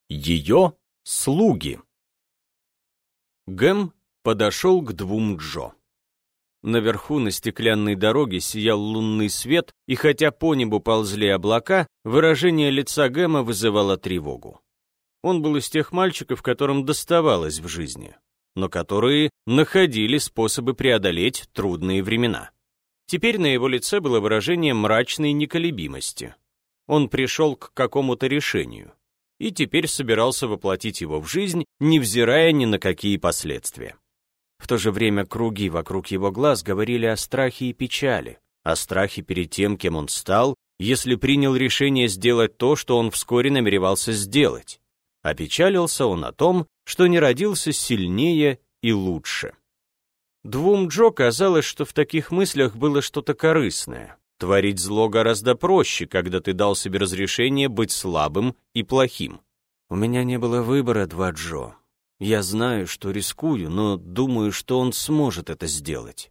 Ее слуги. Гэм подошел к двум Джо. Наверху на стеклянной дороге сиял лунный свет, и хотя по небу ползли облака, выражение лица Гэма вызывало тревогу. Он был из тех мальчиков, которым доставалось в жизни, но которые находили способы преодолеть трудные времена. Теперь на его лице было выражение мрачной неколебимости. Он пришел к какому-то решению и теперь собирался воплотить его в жизнь, невзирая ни на какие последствия. В то же время круги вокруг его глаз говорили о страхе и печали, о страхе перед тем, кем он стал, если принял решение сделать то, что он вскоре намеревался сделать. Опечалился он о том, что не родился сильнее и лучше. Двум Джо казалось, что в таких мыслях было что-то корыстное. Творить зло гораздо проще, когда ты дал себе разрешение быть слабым и плохим. У меня не было выбора, два Джо. Я знаю, что рискую, но думаю, что он сможет это сделать.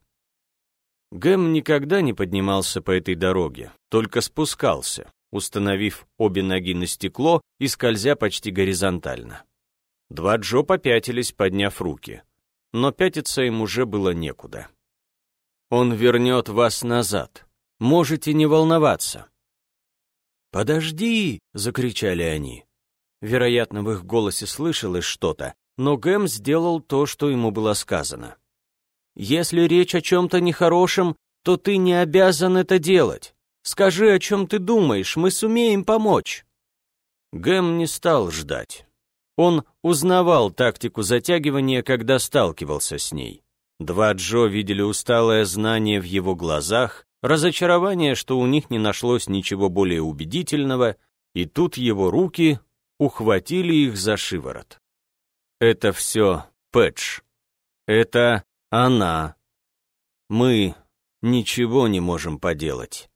Гэм никогда не поднимался по этой дороге, только спускался, установив обе ноги на стекло и скользя почти горизонтально. Два Джо попятились, подняв руки, но пятиться им уже было некуда. «Он вернет вас назад. Можете не волноваться». «Подожди!» — закричали они. Вероятно, в их голосе слышалось что-то, но Гэм сделал то, что ему было сказано. «Если речь о чем-то нехорошем, то ты не обязан это делать. Скажи, о чем ты думаешь, мы сумеем помочь». Гэм не стал ждать. Он узнавал тактику затягивания, когда сталкивался с ней. Два Джо видели усталое знание в его глазах, разочарование, что у них не нашлось ничего более убедительного, и тут его руки ухватили их за шиворот. «Это все Пэдж. Это она. Мы ничего не можем поделать.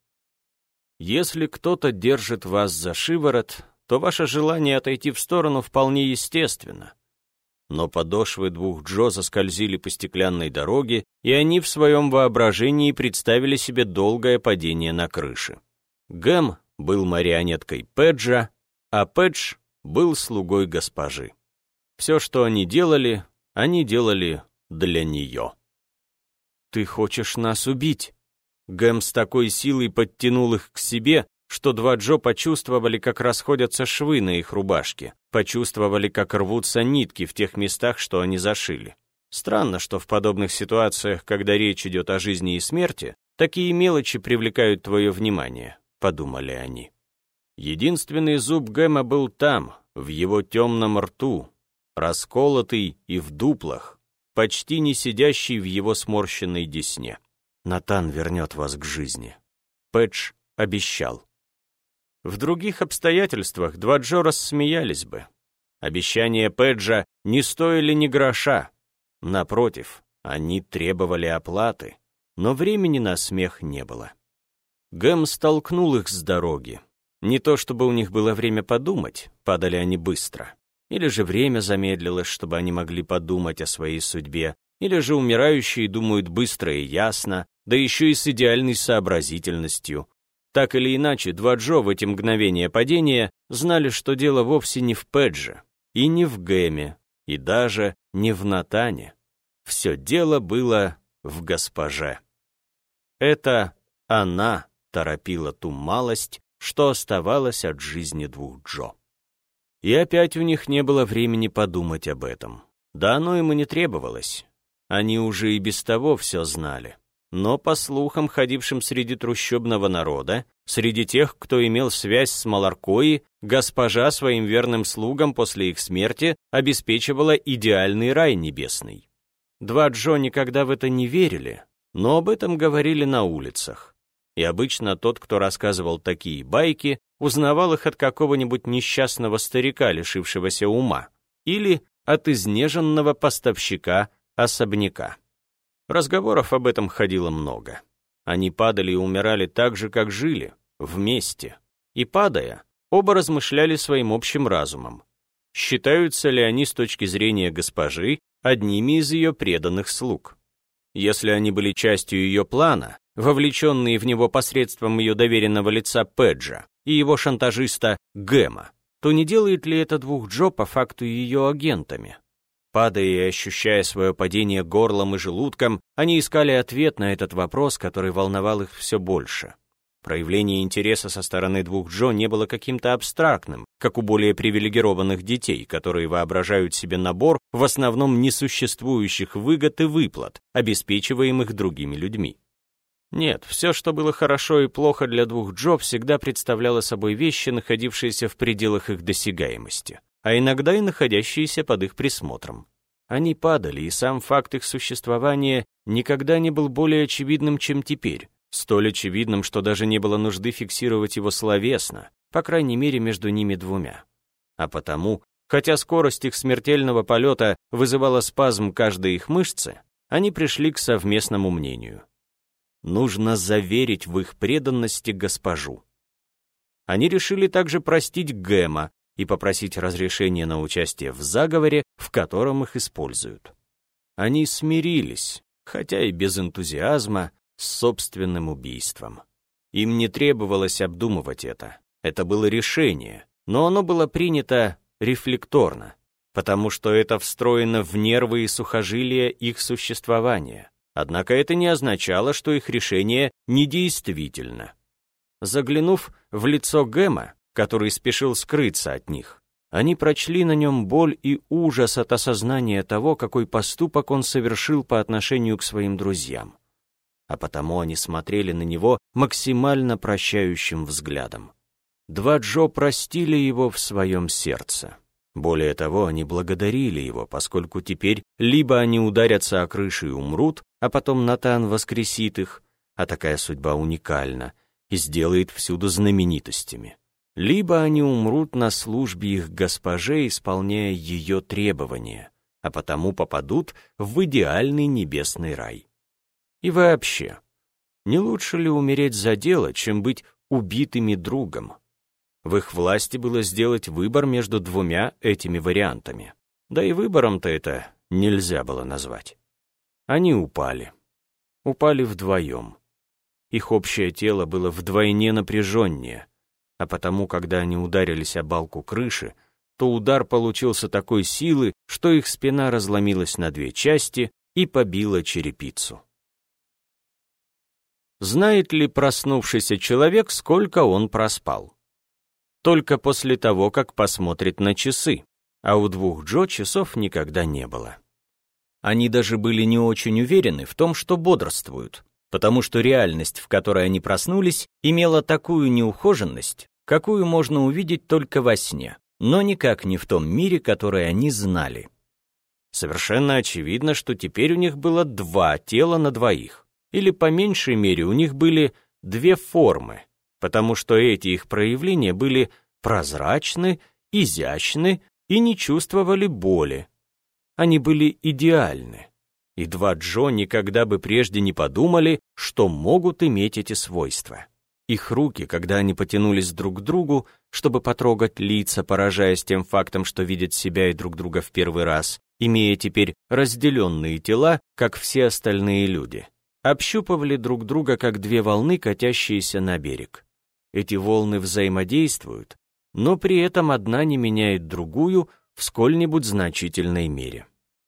Если кто-то держит вас за шиворот, то ваше желание отойти в сторону вполне естественно». Но подошвы двух Джо заскользили по стеклянной дороге, и они в своем воображении представили себе долгое падение на крыше. Гэм был марионеткой Пэджа, а Пэдж был слугой госпожи. Все, что они делали для нее. «Ты хочешь нас убить?» Гэм с такой силой подтянул их к себе, что два Джо почувствовали, как расходятся швы на их рубашке, почувствовали, как рвутся нитки в тех местах, что они зашили. Странно, что в подобных ситуациях, когда речь идет о жизни и смерти, такие мелочи привлекают твое внимание, подумали они. Единственный зуб Гэма был там, в его темном рту, расколотый и в дуплах, почти не сидящий в его сморщенной десне. «Натан вернет вас к жизни», — Пэдж обещал. В других обстоятельствах два Джо рассмеялись бы. Обещания Пэджа не стоили ни гроша. Напротив, они требовали оплаты, но времени на смех не было. Гэм столкнул их с дороги. Не то чтобы у них было время подумать, падали они быстро. Или же время замедлилось, чтобы они могли подумать о своей судьбе, или же умирающие думают быстро и ясно, да еще и с идеальной сообразительностью. Так или иначе, два Джо в эти мгновения падения знали, что дело вовсе не в Пэдже, и не в Гэме, и даже не в Натане. Все дело было в госпоже. Это она торопила ту малость, что оставалось от жизни двух Джо. И опять у них не было времени подумать об этом. Да оно им и не требовалось. Они уже и без того все знали. Но, по слухам, ходившим среди трущобного народа, среди тех, кто имел связь с Маларкои, госпожа своим верным слугам после их смерти обеспечивала идеальный рай небесный. Два Джо никогда в это не верили, но об этом говорили на улицах. И обычно тот, кто рассказывал такие байки, узнавал их от какого-нибудь несчастного старика, лишившегося ума, или от изнеженного поставщика особняка. Разговоров об этом ходило много. Они падали и умирали так же, как жили, вместе. И падая, оба размышляли своим общим разумом. Считаются ли они с точки зрения госпожи одними из ее преданных слуг? Если они были частью ее плана, вовлеченные в него посредством ее доверенного лица Пэджа и его шантажиста Гэма, то не делает ли это двух Джо по факту ее агентами? Падая и ощущая свое падение горлом и желудком, они искали ответ на этот вопрос, который волновал их все больше. Проявление интереса со стороны двух Джо не было каким-то абстрактным, как у более привилегированных детей, которые воображают себе набор в основном несуществующих выгод и выплат, обеспечиваемых другими людьми. Нет, все, что было хорошо и плохо для двух Джо, всегда представляло собой вещи, находившиеся в пределах их досягаемости, а иногда и находящиеся под их присмотром. Они падали, и сам факт их существования никогда не был более очевидным, чем теперь, столь очевидным, что даже не было нужды фиксировать его словесно, по крайней мере, между ними двумя. А потому, хотя скорость их смертельного полета вызывала спазм каждой их мышцы, они пришли к совместному мнению. Нужно заверить в их преданности госпожу. Они решили также простить Гэма и попросить разрешения на участие в заговоре, в котором их используют. Они смирились, хотя и без энтузиазма, с собственным убийством. Им не требовалось обдумывать это. Это было решение, но оно было принято рефлекторно, потому что это встроено в нервы и сухожилия их существования. Однако это не означало, что их решение недействительно. Заглянув в лицо Гэма, который спешил скрыться от них, они прочли на нем боль и ужас от осознания того, какой поступок он совершил по отношению к своим друзьям. А потому они смотрели на него максимально прощающим взглядом. Два Джо простили его в своем сердце. Более того, они благодарили его, поскольку теперь либо они ударятся о крышу и умрут, а потом Натан воскресит их, а такая судьба уникальна, и сделает всюду знаменитостями, либо они умрут на службе их госпоже, исполняя ее требования, а потому попадут в идеальный небесный рай. И вообще, не лучше ли умереть за дело, чем быть убитыми другом? В их власти было сделать выбор между двумя этими вариантами. Да и выбором-то это нельзя было назвать. Они упали. Упали вдвоем. Их общее тело было вдвойне напряженнее, а потому, когда они ударились о балку крыши, то удар получился такой силы, что их спина разломилась на две части и побила черепицу. Знает ли проснувшийся человек, сколько он проспал? Только после того, как посмотрит на часы, а у двух Джо часов никогда не было. Они даже были не очень уверены в том, что бодрствуют, потому что реальность, в которой они проснулись, имела такую неухоженность, какую можно увидеть только во сне, но никак не в том мире, который они знали. Совершенно очевидно, что теперь у них было два тела на двоих, или по меньшей мере у них были две формы, потому что эти их проявления были прозрачны, изящны и не чувствовали боли. Они были идеальны, и два Джо никогда бы прежде не подумали, что могут иметь эти свойства. Их руки, когда они потянулись друг к другу, чтобы потрогать лица, поражаясь тем фактом, что видят себя и друг друга в первый раз, имея теперь разделенные тела, как все остальные люди, общупывали друг друга, как две волны, катящиеся на берег. Эти волны взаимодействуют, но при этом одна не меняет другую в сколь-нибудь значительной мере.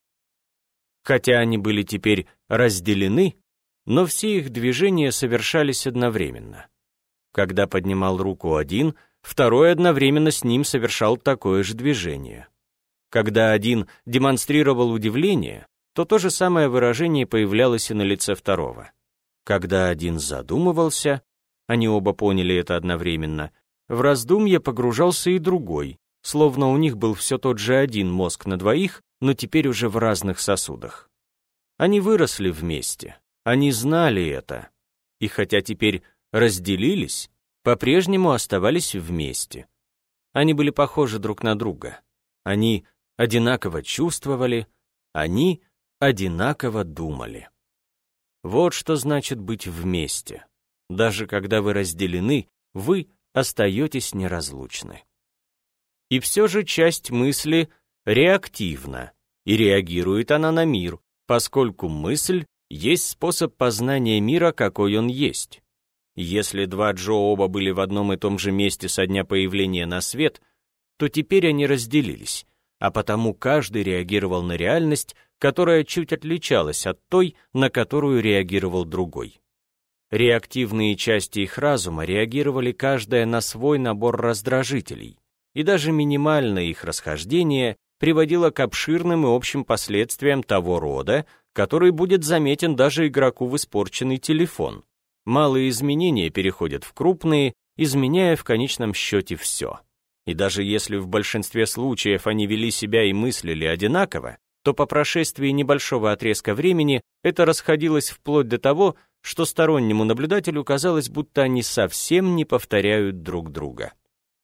Хотя они были теперь разделены, но все их движения совершались одновременно. Когда поднимал руку один, второй одновременно с ним совершал такое же движение. Когда один демонстрировал удивление, то же самое выражение появлялось и на лице второго. Когда один задумывался, они оба поняли это одновременно, в раздумье погружался и другой, словно у них был все тот же один мозг на двоих, но теперь уже в разных сосудах. Они выросли вместе, они знали это, и хотя теперь разделились, по-прежнему оставались вместе. Они были похожи друг на друга, они одинаково чувствовали, они одинаково думали. Вот что значит быть вместе. Даже когда вы разделены, вы остаетесь неразлучны. И все же часть мысли реактивна, и реагирует она на мир, поскольку мысль есть способ познания мира, какой он есть. Если два Джо оба были в одном и том же месте со дня появления на свет, то теперь они разделились, а потому каждый реагировал на реальность, которая чуть отличалась от той, на которую реагировал другой. Реактивные части их разума реагировали каждая на свой набор раздражителей, и даже минимальное их расхождение приводило к обширным и общим последствиям того рода, который будет заметен даже игроку в испорченный телефон. Малые изменения переходят в крупные, изменяя в конечном счете все. И даже если в большинстве случаев они вели себя и мыслили одинаково, то по прошествии небольшого отрезка времени это расходилось вплоть до того, что стороннему наблюдателю казалось, будто они совсем не повторяют друг друга.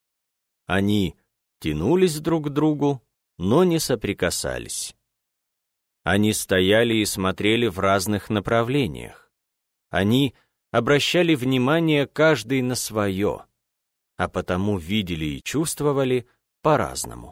Они тянулись друг к другу, но не соприкасались. Они стояли и смотрели в разных направлениях. Они обращали внимание каждый на свое, а потому видели и чувствовали по-разному.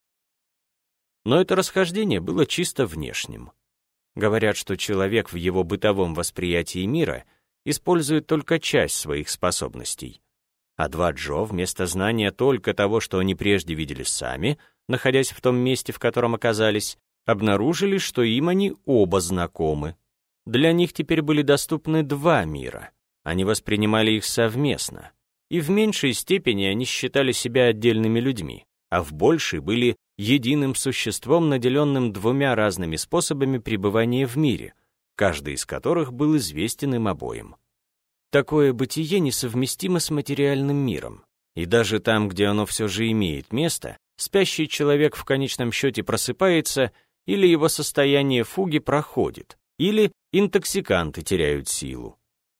Но это расхождение было чисто внешним. Говорят, что человек в его бытовом восприятии мира использует только часть своих способностей, а два Джо вместо знания только того, что они прежде видели сами, находясь в том месте, в котором оказались, обнаружили, что им они оба знакомы. Для них теперь были доступны два мира. Они воспринимали их совместно, и в меньшей степени они считали себя отдельными людьми, а в большей были единым существом, наделенным двумя разными способами пребывания в мире, каждый из которых был известен им обоим. Такое бытие несовместимо с материальным миром, и даже там, где оно все же имеет место, спящий человек в конечном счете просыпается, или его состояние фуги проходит, или интоксиканты теряют силу.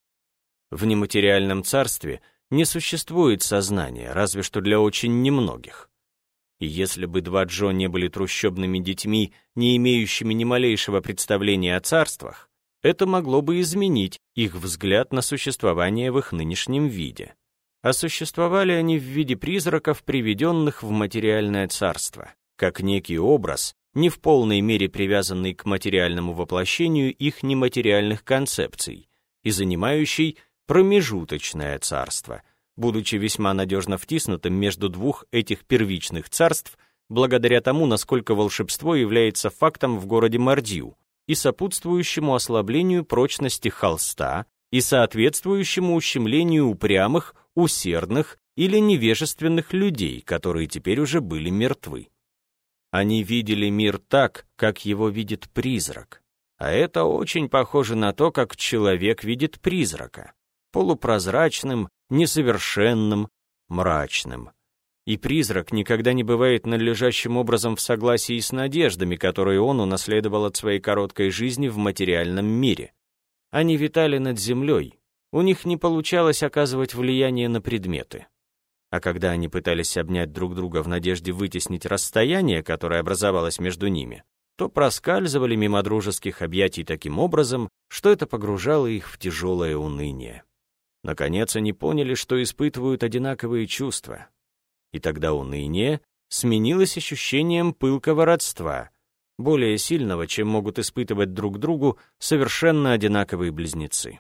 В нематериальном царстве не существует сознания, разве что для очень немногих. И если бы два Джо не были трущобными детьми, не имеющими ни малейшего представления о царствах, это могло бы изменить их взгляд на существование в их нынешнем виде. А существовали они в виде призраков, приведенных в материальное царство, как некий образ, не в полной мере привязанный к материальному воплощению их нематериальных концепций и занимающий промежуточное царство, будучи весьма надежно втиснутым между двух этих первичных царств, благодаря тому, насколько волшебство является фактом в городе Мордью и сопутствующему ослаблению прочности холста и соответствующему ущемлению упрямых, усердных или невежественных людей, которые теперь уже были мертвы. Они видели мир так, как его видит призрак, а это очень похоже на то, как человек видит призрака, полупрозрачным, несовершенным, мрачным. И призрак никогда не бывает надлежащим образом в согласии с надеждами, которые он унаследовал от своей короткой жизни в материальном мире. Они витали над землей, у них не получалось оказывать влияние на предметы. А когда они пытались обнять друг друга в надежде вытеснить расстояние, которое образовалось между ними, то проскальзывали мимо дружеских объятий таким образом, что это погружало их в тяжелое уныние. Наконец они поняли, что испытывают одинаковые чувства. И тогда уныние сменилось ощущением пылкого родства, более сильного, чем могут испытывать друг другу совершенно одинаковые близнецы.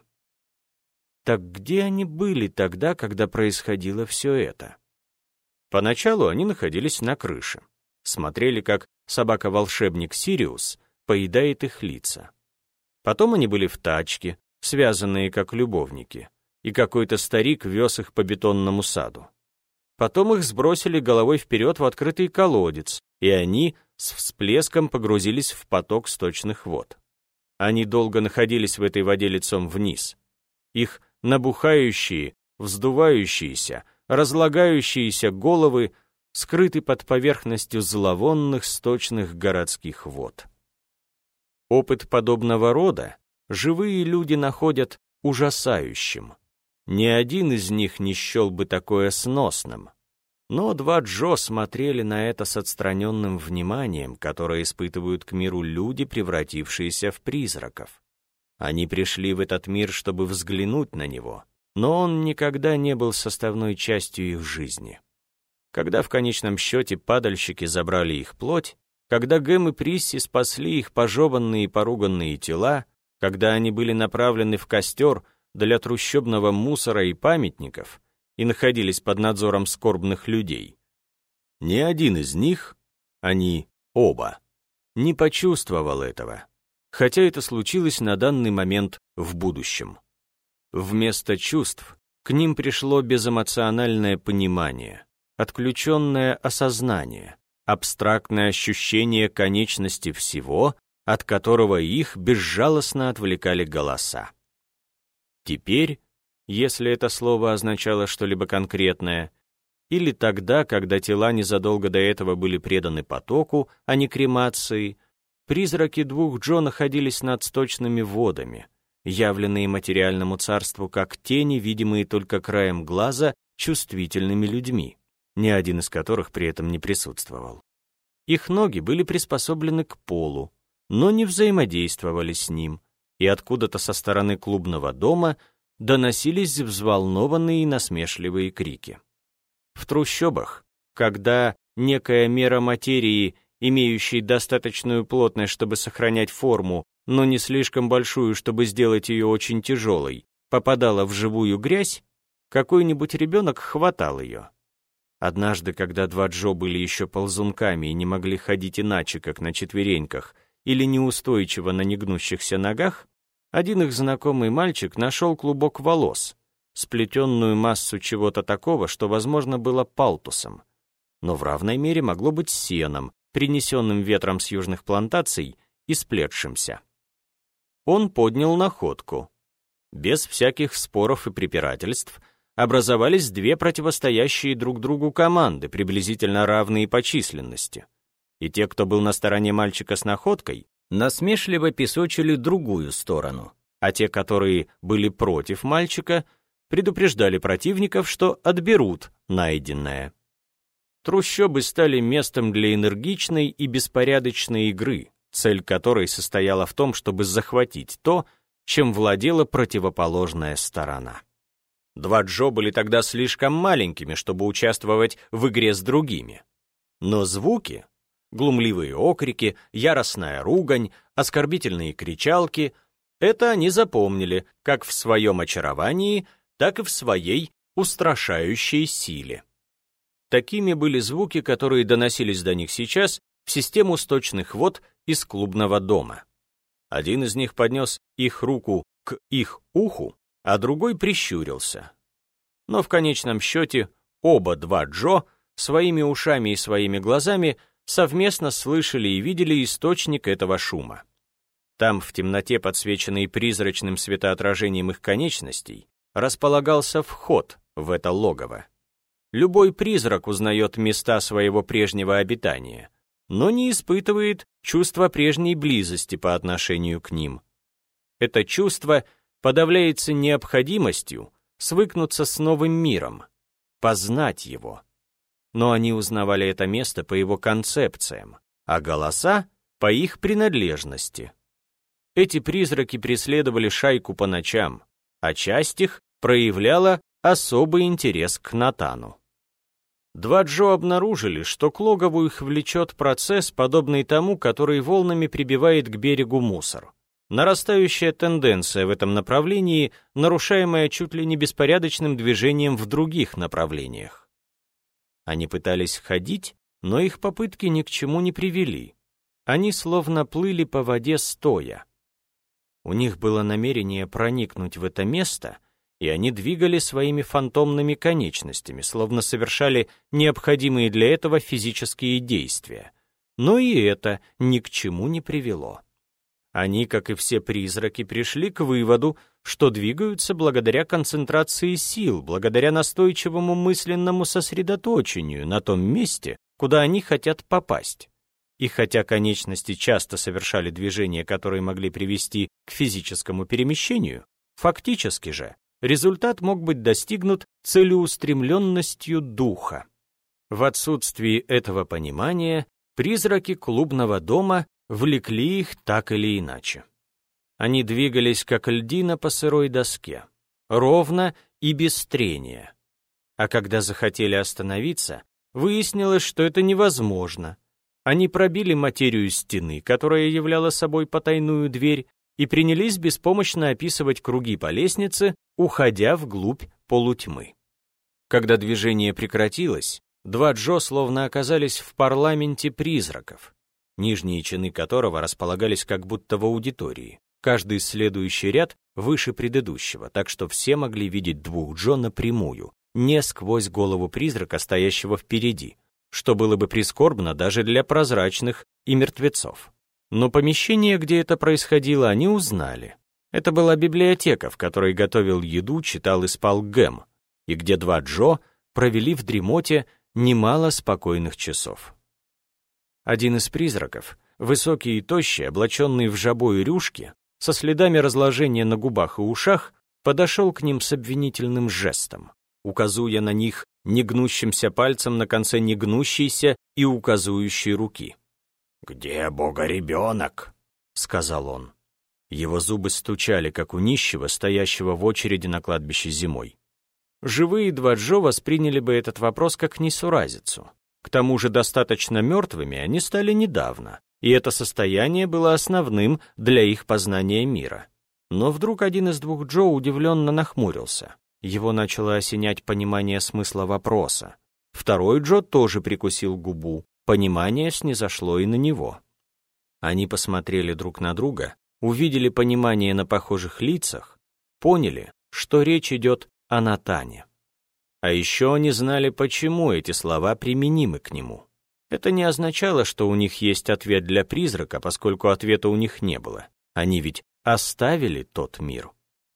Так где они были тогда, когда происходило все это? Поначалу они находились на крыше, смотрели, как собака-волшебник Сириус поедает их лица. Потом они были в тачке, связанные как любовники, и какой-то старик вез их по бетонному саду. Потом их сбросили головой вперед в открытый колодец, и они с всплеском погрузились в поток сточных вод. Они долго находились в этой воде лицом вниз. Их набухающие, вздувающиеся, разлагающиеся головы скрыты под поверхностью зловонных сточных городских вод. Опыт подобного рода живые люди находят ужасающим. Ни один из них не счел бы такое сносным. Но два Джо смотрели на это с отстраненным вниманием, которое испытывают к миру люди, превратившиеся в призраков. Они пришли в этот мир, чтобы взглянуть на него, но он никогда не был составной частью их жизни. Когда в конечном счете падальщики забрали их плоть, когда Гэм и Присси спасли их пожеванные и поруганные тела, когда они были направлены в костер для трущобного мусора и памятников и находились под надзором скорбных людей, Ни один из них, они оба, не почувствовал этого, хотя это случилось на данный момент в будущем. Вместо чувств к ним пришло безэмоциональное понимание, отключенное осознание, абстрактное ощущение конечности всего, от которого их безжалостно отвлекали голоса. Теперь, если это слово означало что-либо конкретное, или тогда, когда тела незадолго до этого были преданы потоку, а не кремации, призраки двух Джо находились над сточными водами, явленные материальному царству как тени, видимые только краем глаза чувствительными людьми, ни один из которых при этом не присутствовал. Их ноги были приспособлены к полу, но не взаимодействовали с ним, и откуда-то со стороны клубного дома доносились взволнованные и насмешливые крики. В трущобах, когда некая мера материи, имеющей достаточную плотность, чтобы сохранять форму, но не слишком большую, чтобы сделать ее очень тяжелой, попадала в живую грязь, какой-нибудь ребенок хватал ее. Однажды, когда два Джо были еще ползунками и не могли ходить иначе, как на четвереньках, или неустойчиво на негнущихся ногах, один их знакомый мальчик нашел клубок волос, сплетенную массу чего-то такого, что, возможно, было палтусом, но в равной мере могло быть сеном, принесенным ветром с южных плантаций и сплетшимся. Он поднял находку. Без всяких споров и препирательств образовались две противостоящие друг другу команды, приблизительно равные по численности. И те, кто был на стороне мальчика с находкой, насмешливо песочили другую сторону, а те, которые были против мальчика, предупреждали противников, что отберут найденное. Трущобы стали местом для энергичной и беспорядочной игры, цель которой состояла в том, чтобы захватить то, чем владела противоположная сторона. Два Джо были тогда слишком маленькими, чтобы участвовать в игре с другими. Но звуки, глумливые окрики, яростная ругань, оскорбительные кричалки — это они запомнили как в своем очаровании, так и в своей устрашающей силе. Такими были звуки, которые доносились до них сейчас в систему сточных вод из клубного дома. Один из них поднес их руку к их уху, а другой прищурился. Но в конечном счете оба два Джо своими ушами и своими глазами совместно слышали и видели источник этого шума. Там, в темноте, подсвеченной призрачным светоотражением их конечностей, располагался вход в это логово. Любой призрак узнает места своего прежнего обитания, но не испытывает чувства прежней близости по отношению к ним. Это чувство подавляется необходимостью свыкнуться с новым миром, познать его. Но они узнавали это место по его концепциям, а голоса — по их принадлежности. Эти призраки преследовали шайку по ночам, а часть их проявляла особый интерес к Натану. Два Джо обнаружили, что к логову их влечет процесс, подобный тому, который волнами прибивает к берегу мусор. Нарастающая тенденция в этом направлении, нарушаемая чуть ли не беспорядочным движением в других направлениях. Они пытались ходить, но их попытки ни к чему не привели. Они словно плыли по воде стоя. У них было намерение проникнуть в это место, и они двигали своими фантомными конечностями, словно совершали необходимые для этого физические действия. Но и это ни к чему не привело. Они, как и все призраки, пришли к выводу, что двигаются благодаря концентрации сил, благодаря настойчивому мысленному сосредоточению на том месте, куда они хотят попасть. И хотя конечности часто совершали движения, которые могли привести к физическому перемещению, фактически же результат мог быть достигнут целеустремленностью духа. В отсутствии этого понимания призраки клубного дома влекли их так или иначе. Они двигались, как льдина по сырой доске, ровно и без трения. А когда захотели остановиться, выяснилось, что это невозможно. Они пробили материю стены, которая являла собой потайную дверь, и принялись беспомощно описывать круги по лестнице, уходя вглубь полутьмы. Когда движение прекратилось, Два Джо словно оказались в парламенте призраков, нижние чины которого располагались как будто в аудитории, каждый следующий ряд выше предыдущего, так что все могли видеть двух Джо напрямую, не сквозь голову призрака, стоящего впереди, что было бы прискорбно даже для прозрачных и мертвецов. Но помещение, где это происходило, они узнали. Это была библиотека, в которой готовил еду, читал и спал Гэм, и где два Джо провели в дремоте немало спокойных часов. Один из призраков, высокий и тощий, облаченный в жабо и рюшки, со следами разложения на губах и ушах, подошел к ним с обвинительным жестом, указуя на них негнущимся пальцем на конце негнущейся и указующей руки. «Где Бога-ребенок?» — сказал он. Его зубы стучали, как у нищего, стоящего в очереди на кладбище зимой. Живые два Джо восприняли бы этот вопрос как несуразицу. К тому же достаточно мертвыми они стали недавно, и это состояние было основным для их познания мира. Но вдруг один из двух Джо удивленно нахмурился. Его начало осенять понимание смысла вопроса. Второй Джо тоже прикусил губу. Понимание снизошло и на него. Они посмотрели друг на друга, увидели понимание на похожих лицах, поняли, что речь идет о Натане. А еще они знали, почему эти слова применимы к нему. Это не означало, что у них есть ответ для призрака, поскольку ответа у них не было. Они ведь оставили тот мир.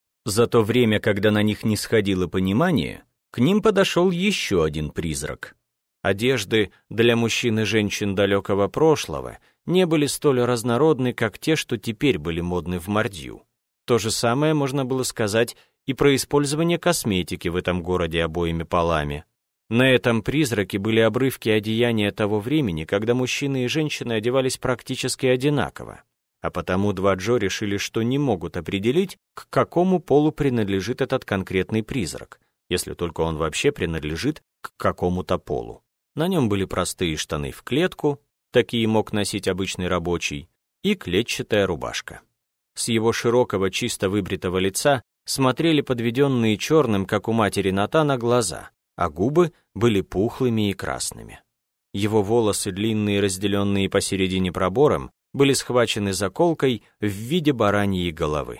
За то время, когда на них не сходило понимание, к ним подошел еще один призрак. Одежды для мужчин и женщин далекого прошлого не были столь разнородны, как те, что теперь были модны в Мордью. То же самое можно было сказать и про использование косметики в этом городе обоими полами. На этом призраке были обрывки одеяния того времени, когда мужчины и женщины одевались практически одинаково. А потому два Джо решили, что не могут определить, к какому полу принадлежит этот конкретный призрак, если только он вообще принадлежит к какому-то полу. На нем были простые штаны в клетку, такие мог носить обычный рабочий, и клетчатая рубашка. С его широкого, чисто выбритого лица смотрели подведенные черным, как у матери Натана, глаза, а губы были пухлыми и красными. Его волосы, длинные, разделенные посередине пробором, были схвачены заколкой в виде бараньей головы.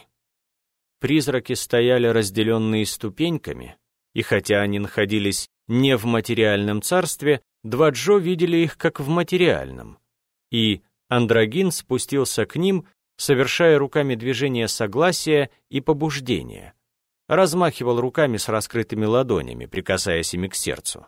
Призраки стояли разделенные ступеньками, и хотя они находились не в материальном царстве, два Джо видели их как в материальном. И андрогин спустился к ним, совершая руками движения согласия и побуждения. Размахивал руками с раскрытыми ладонями, прикасаясь ими к сердцу.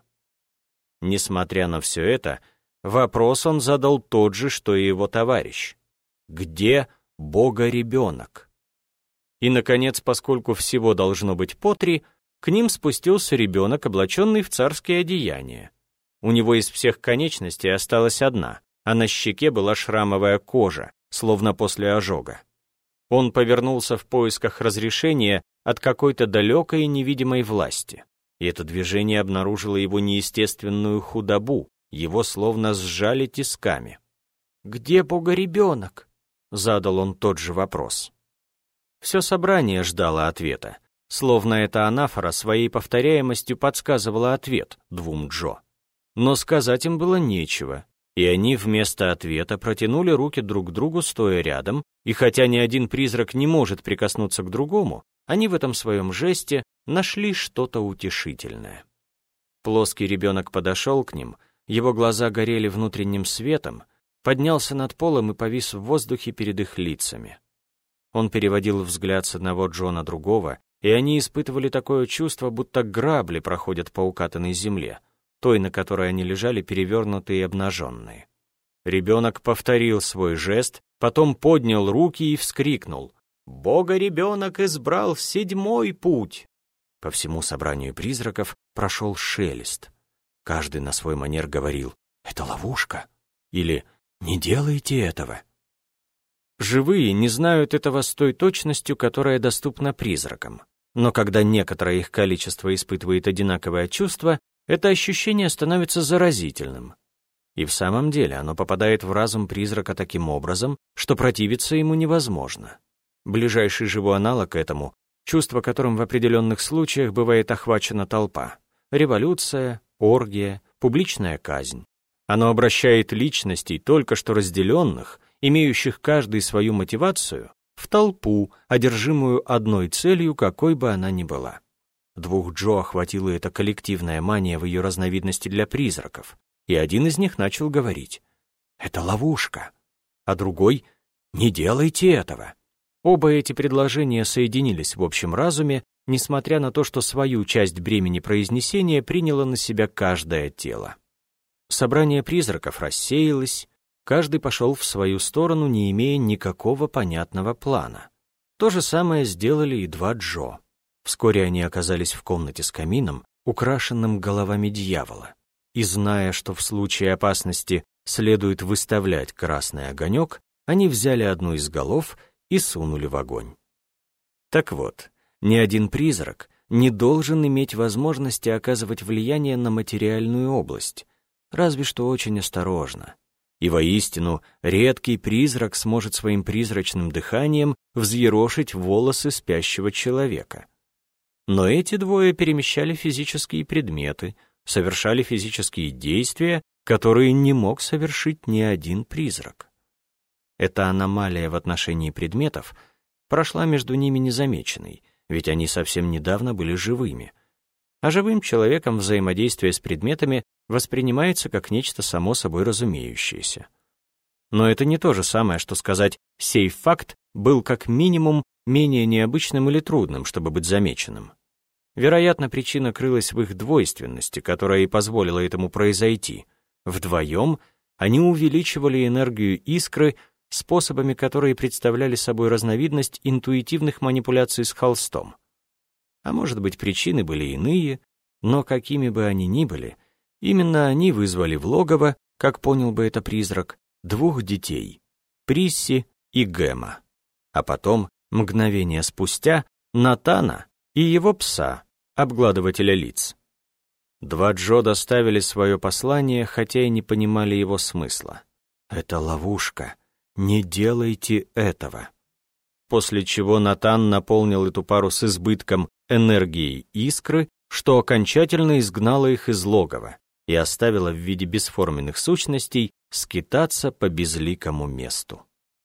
Несмотря на все это, вопрос он задал тот же, что и его товарищ. Где Бога-ребенок? И, наконец, поскольку всего должно быть по три, к ним спустился ребенок, облаченный в царские одеяния. У него из всех конечностей осталась одна, а на щеке была шрамовая кожа, словно после ожога. Он повернулся в поисках разрешения от какой-то далекой и невидимой власти, и это движение обнаружило его неестественную худобу, его словно сжали тисками. «Где Бога-ребенок?» — задал он тот же вопрос. Все собрание ждало ответа, словно эта анафора своей повторяемостью подсказывала ответ двум Джо. Но сказать им было нечего, и они вместо ответа протянули руки друг к другу, стоя рядом, и хотя ни один призрак не может прикоснуться к другому, они в этом своем жесте нашли что-то утешительное. Плоский ребенок подошел к ним, его глаза горели внутренним светом, поднялся над полом и повис в воздухе перед их лицами. Он переводил взгляд с одного Джо на другого, и они испытывали такое чувство, будто грабли проходят по укатанной земле, той, на которой они лежали перевернутые и обнаженные. Ребенок повторил свой жест, потом поднял руки и вскрикнул: «Бога-ребенок избрал 7-й путь!» По всему собранию призраков прошел шелест. Каждый на свой манер говорил: «Это ловушка!» или «Не делайте этого!» Живые не знают этого с той точностью, которая доступна призракам. Но когда некоторое их количество испытывает одинаковое чувство, это ощущение становится заразительным. И в самом деле оно попадает в разум призрака таким образом, что противиться ему невозможно. Ближайший живой аналог этому — чувство, которым в определенных случаях бывает охвачена толпа. Революция, оргия, публичная казнь. Оно обращает личностей, только что разделенных, имеющих каждый свою мотивацию, в толпу, одержимую одной целью, какой бы она ни была. Двух Джо охватила эта коллективная мания в ее разновидности для призраков, и один из них начал говорить: «Это ловушка», а другой: «Не делайте этого». Оба эти предложения соединились в общем разуме, несмотря на то, что свою часть бремени произнесения приняло на себя каждое тело. Собрание призраков рассеялось, каждый пошел в свою сторону, не имея никакого понятного плана. То же самое сделали и два Джо. Вскоре они оказались в комнате с камином, украшенным головами дьявола, и, зная, что в случае опасности следует выставлять красный огонек, они взяли одну из голов и сунули в огонь. Так вот, ни один призрак не должен иметь возможности оказывать влияние на материальную область, разве что очень осторожно. И воистину, редкий призрак сможет своим призрачным дыханием взъерошить волосы спящего человека. Но эти двое перемещали физические предметы, совершали физические действия, которые не мог совершить ни один призрак. Эта аномалия в отношении предметов прошла между ними незамеченной, ведь они совсем недавно были живыми. А живым человеком взаимодействие с предметами воспринимается как нечто само собой разумеющееся. Но это не то же самое, что сказать «сей факт был как минимум менее необычным или трудным, чтобы быть замеченным». Вероятно, причина крылась в их двойственности, которая и позволила этому произойти. Вдвоем они увеличивали энергию искры способами, которые представляли собой разновидность интуитивных манипуляций с холстом. А может быть, причины были иные, но какими бы они ни были, именно они вызвали в логово, как понял бы это призрак, двух детей — Присси и Гэма. А потом, мгновение спустя, Натана и его пса, обгладывателя лиц. Два Джо доставили свое послание, хотя и не понимали его смысла. «Это ловушка. Не делайте этого». После чего Натан наполнил эту пару с избытком энергии искры, что окончательно изгнало их из логова и оставило в виде бесформенных сущностей скитаться по безликому месту.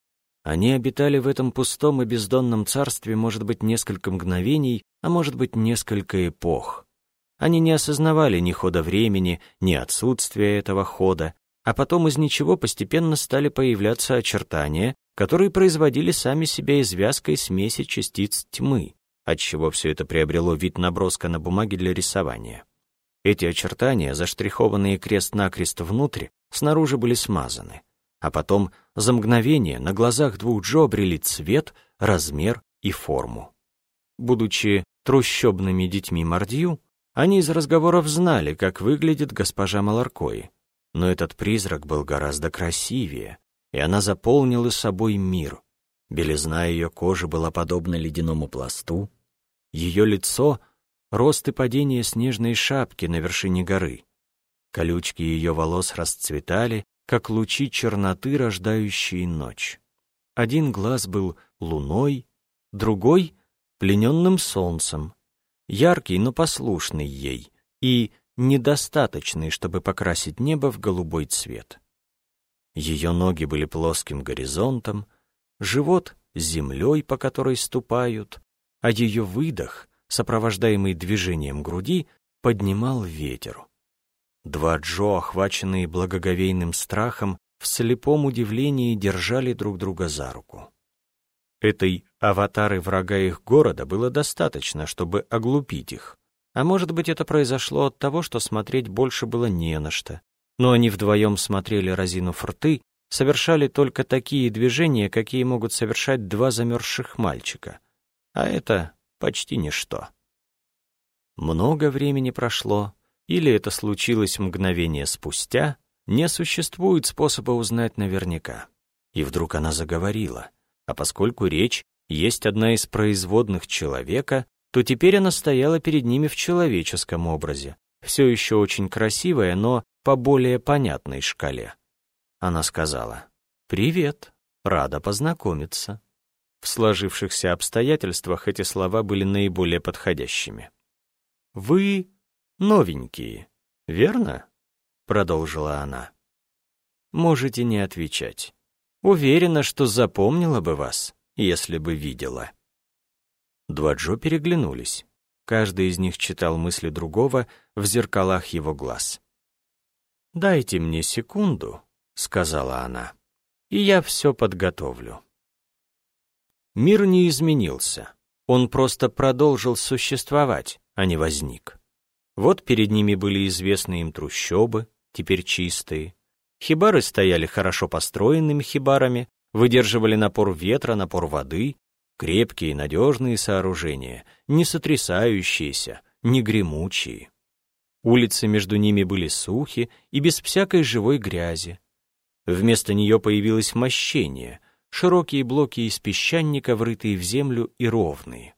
Они обитали в этом пустом и бездонном царстве, может быть, несколько мгновений, а может быть, несколько эпох. Они не осознавали ни хода времени, ни отсутствия этого хода, а потом из ничего постепенно стали появляться очертания, которые производили сами себя из вязкой смеси частиц тьмы, отчего все это приобрело вид наброска на бумаге для рисования. Эти очертания, заштрихованные крест-накрест внутрь, снаружи были смазаны, а потом за мгновение на глазах двух Джо обрели цвет, размер и форму. Будучи трущобными детьми Мордью, они из разговоров знали, как выглядит госпожа Маларкои, но этот призрак был гораздо красивее, и она заполнила собой мир. Белизна ее кожи была подобна ледяному пласту, ее лицо — рост и падение снежной шапки на вершине горы. Колючки ее волос расцветали, как лучи черноты, рождающие ночь. Один глаз был луной, другой — плененным солнцем, яркий, но послушный ей, и недостаточный, чтобы покрасить небо в голубой цвет. Ее ноги были плоским горизонтом, живот — землей, по которой ступают, а ее выдох, сопровождаемый движением груди, поднимал ветер. Два Джо, охваченные благоговейным страхом, в слепом удивлении держали друг друга за руку. Этой аватары врага их города было достаточно, чтобы оглупить их. А может быть, это произошло от того, что смотреть больше было не на что. Но они вдвоем смотрели, разинув рты, совершали только такие движения, какие могут совершать два замерзших мальчика. А это почти ничто. Много времени прошло, или это случилось мгновение спустя, не существует способа узнать наверняка. И вдруг она заговорила, а поскольку речь есть одна из производных человека, то теперь она стояла перед ними в человеческом образе, все еще очень красивая, но по более понятной шкале. Она сказала: «Привет, рада познакомиться». В сложившихся обстоятельствах эти слова были наиболее подходящими. «Вы новенькие, верно?» — продолжила она. «Можете не отвечать. Уверена, что запомнила бы вас, если бы видела». Два Джо переглянулись. Каждый из них читал мысли другого в зеркалах его глаз. «Дайте мне секунду», — сказала она, — «и я все подготовлю». Мир не изменился. Он просто продолжил существовать, а не возник. Вот перед ними были известные им трущобы, теперь чистые. Хибары стояли хорошо построенными хибарами, выдерживали напор ветра, напор воды, крепкие, надежные сооружения, не сотрясающиеся, не гремучие. Улицы между ними были сухи и без всякой живой грязи. Вместо нее появилось мощение, широкие блоки из песчаника, врытые в землю и ровные.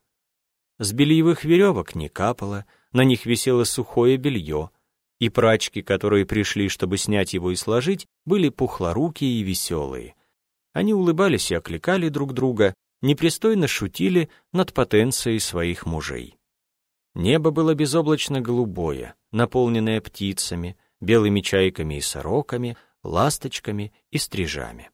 С бельевых веревок не капало, на них висело сухое белье, и прачки, которые пришли, чтобы снять его и сложить, были пухлорукие и веселые. Они улыбались и окликали друг друга, непристойно шутили над потенцией своих мужей. Небо было безоблачно голубое, наполненное птицами, белыми чайками и сороками, ласточками и стрижами.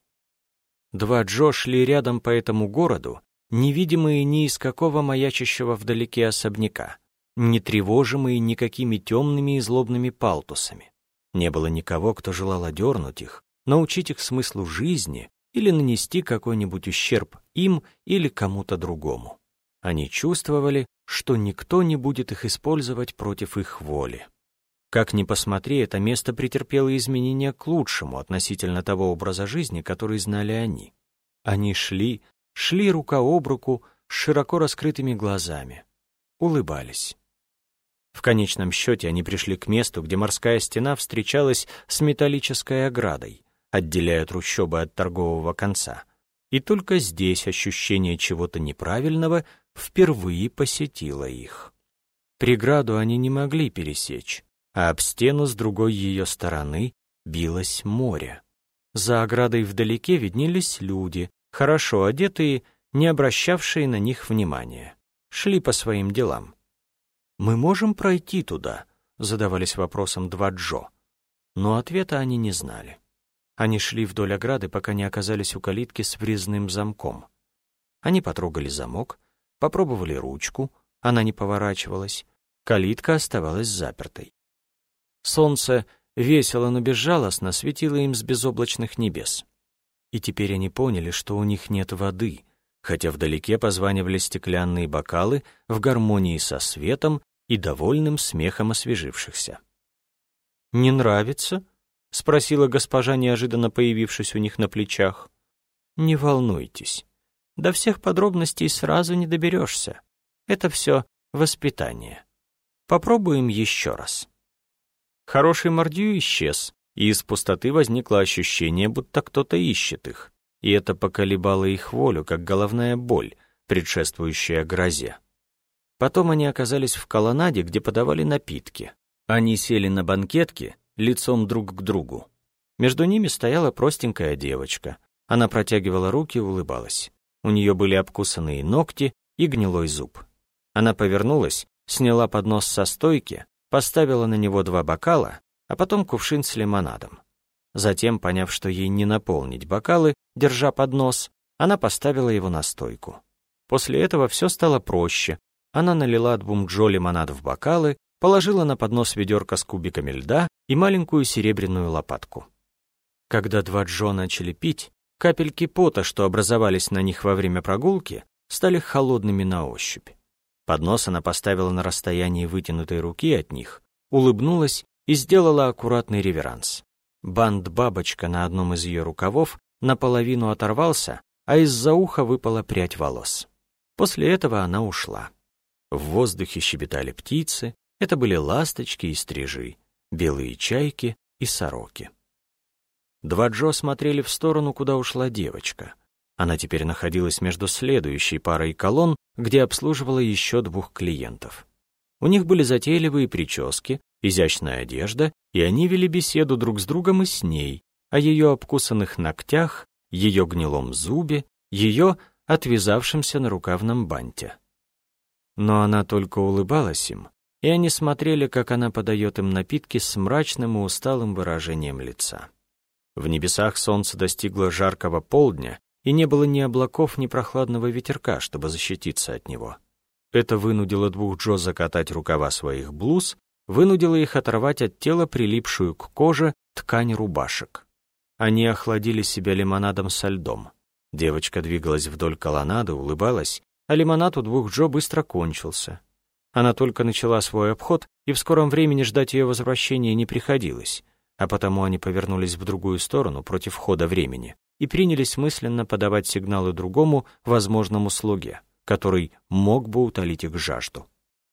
Два Джо шли рядом по этому городу, невидимые ни из какого маячащего вдалеке особняка, не тревожимые никакими темными и злобными палтусами. Не было никого, кто желал одернуть их, научить их смыслу жизни или нанести какой-нибудь ущерб им или кому-то другому. Они чувствовали, что никто не будет их использовать против их воли. Как ни посмотри, это место претерпело изменения к лучшему относительно того образа жизни, который знали они. Они шли рука об руку с широко раскрытыми глазами, улыбались. В конечном счете они пришли к месту, где морская стена встречалась с металлической оградой, отделяя трущобы от торгового конца. И только здесь ощущение чего-то неправильного впервые посетило их. Преграду они не могли пересечь, а об стену с другой ее стороны билось море. За оградой вдалеке виднелись люди, хорошо одетые, не обращавшие на них внимания. Шли по своим делам. «Мы можем пройти туда?» — задавались вопросом два Джо. Но ответа они не знали. Они шли вдоль ограды, пока не оказались у калитки с врезным замком. Они потрогали замок, попробовали ручку, она не поворачивалась, калитка оставалась запертой. Солнце весело, но безжалостно светило им с безоблачных небес. И теперь они поняли, что у них нет воды, хотя вдалеке позванивали стеклянные бокалы в гармонии со светом и довольным смехом освежившихся. «Не нравится?» — спросила госпожа, неожиданно появившись у них на плечах. «Не волнуйтесь. До всех подробностей сразу не доберешься. Это все воспитание. Попробуем еще раз». Хороший Мордью исчез, и из пустоты возникло ощущение, будто кто-то ищет их, и это поколебало их волю, как головная боль, предшествующая грозе. Потом они оказались в колоннаде, где подавали напитки. Они сели на банкетке, лицом друг к другу. Между ними стояла простенькая девочка. Она протягивала руки и улыбалась. У нее были обкусанные ногти и гнилой зуб. Она повернулась, сняла поднос со стойки, поставила на него 2 бокала, а потом кувшин с лимонадом. Затем, поняв, что ей не наполнить бокалы, держа поднос, она поставила его на стойку. После этого все стало проще. Она налила 2 Джо лимонад в бокалы, положила на поднос ведерко с кубиками льда и маленькую серебряную лопатку. Когда 2 Джо начали пить, капельки пота, что образовались на них во время прогулки, стали холодными на ощупь. Поднос она поставила на расстоянии вытянутой руки от них, улыбнулась и сделала аккуратный реверанс. Бант-бабочка на одном из ее рукавов наполовину оторвался, а из-за уха выпала прядь волос. После этого она ушла. В воздухе щебетали птицы, это были ласточки и стрижи, белые чайки и сороки. 2 Джо смотрели в сторону, куда ушла девочка. Она теперь находилась между следующей парой колонн, где обслуживала еще 2 клиентов. У них были затейливые прически, изящная одежда, и они вели беседу друг с другом и с ней, о ее обкусанных ногтях, ее гнилом зубе, ее отвязавшемся нарукавном банте. Но она только улыбалась им и они смотрели, как она подает им напитки с мрачным и усталым выражением лица. В небесах солнце достигло жаркого полдня, и не было ни облаков, ни прохладного ветерка, чтобы защититься от него. Это вынудило двух Джо закатать рукава своих блуз, вынудило их оторвать от тела прилипшую к коже ткань рубашек. Они охладили себя лимонадом со льдом. Девочка двигалась вдоль колоннады, улыбалась, а лимонад у двух Джо быстро кончился. Она только начала свой обход, и в скором времени ждать ее возвращения не приходилось, а потому они повернулись в другую сторону против хода времени и принялись мысленно подавать сигналы другому возможному слуге, который мог бы утолить их жажду.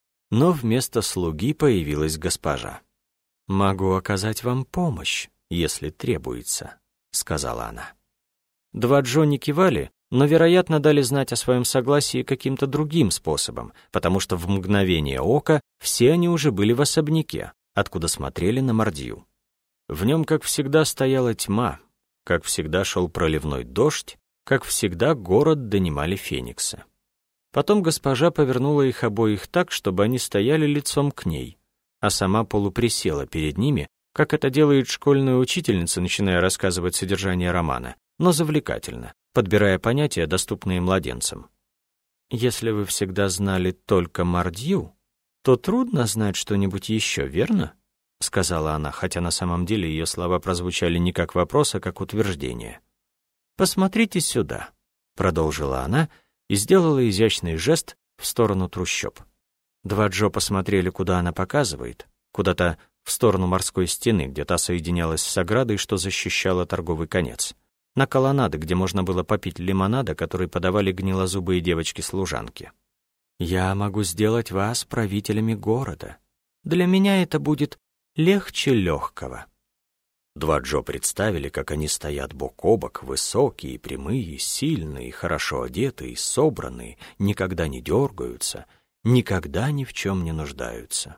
Но вместо слуги появилась госпожа. «Могу оказать вам помощь, если требуется», — сказала она. Два Джо не кивали, но, вероятно, дали знать о своем согласии каким-то другим способом, потому что в мгновение ока все они уже были в особняке, откуда смотрели на Мордью. В нем, как всегда, стояла тьма, как всегда шел проливной дождь, как всегда город донимали фениксы. Потом госпожа повернула их обоих так, чтобы они стояли лицом к ней, а сама полуприсела перед ними, как это делает школьная учительница, начиная рассказывать содержание романа, но завлекательно, подбирая понятия, доступные младенцам. «Если вы всегда знали только Мордью, то трудно знать что-нибудь еще, верно?» — сказала она, хотя на самом деле ее слова прозвучали не как вопрос, а как утверждение. «Посмотрите сюда», — продолжила она и сделала изящный жест в сторону трущоб. Два Джо посмотрели, куда она показывает, куда-то в сторону морской стены, где та соединялась с оградой, что защищала торговый конец, на колоннады, где можно было попить лимонада, который подавали гнилозубые девочки-служанки. «Я могу сделать вас правителями города. Для меня это будет легче легкого». Два Джо представили, как они стоят бок о бок, высокие, прямые, сильные, хорошо одетые, собранные, никогда не дергаются, никогда ни в чем не нуждаются.